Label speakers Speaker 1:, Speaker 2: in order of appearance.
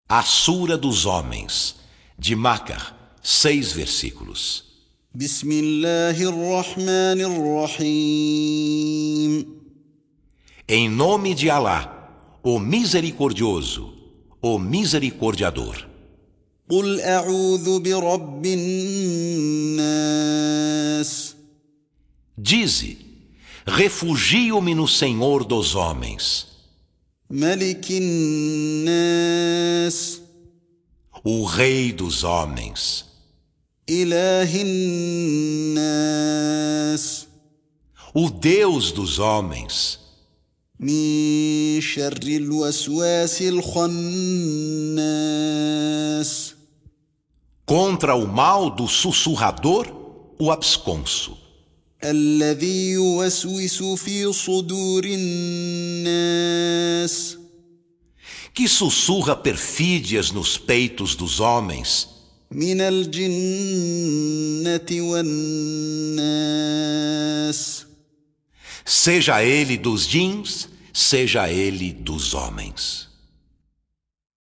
Speaker 1: A Sura dos Homens, de Macar, 6 versículos.
Speaker 2: بسم الله الرحمن الرحيم.
Speaker 1: Em nome de Alá, o Misericordioso, o Misericordiador.
Speaker 2: قل أعوذ برب الناس.
Speaker 1: Dize, refugio-me no Senhor dos homens,
Speaker 2: ملك الناس.
Speaker 1: o Rei dos homens,
Speaker 2: إله الناس.
Speaker 1: o Deus dos homens,
Speaker 2: من شر الوسواس الخناس.
Speaker 1: contra o mal do sussurrador, o absconso,
Speaker 2: الذي يوسوس في صدور الناس.
Speaker 1: que sussurra perfídias nos peitos dos homens,
Speaker 2: من الجنة والناس.
Speaker 1: seja ele dos djinns, seja ele dos homens.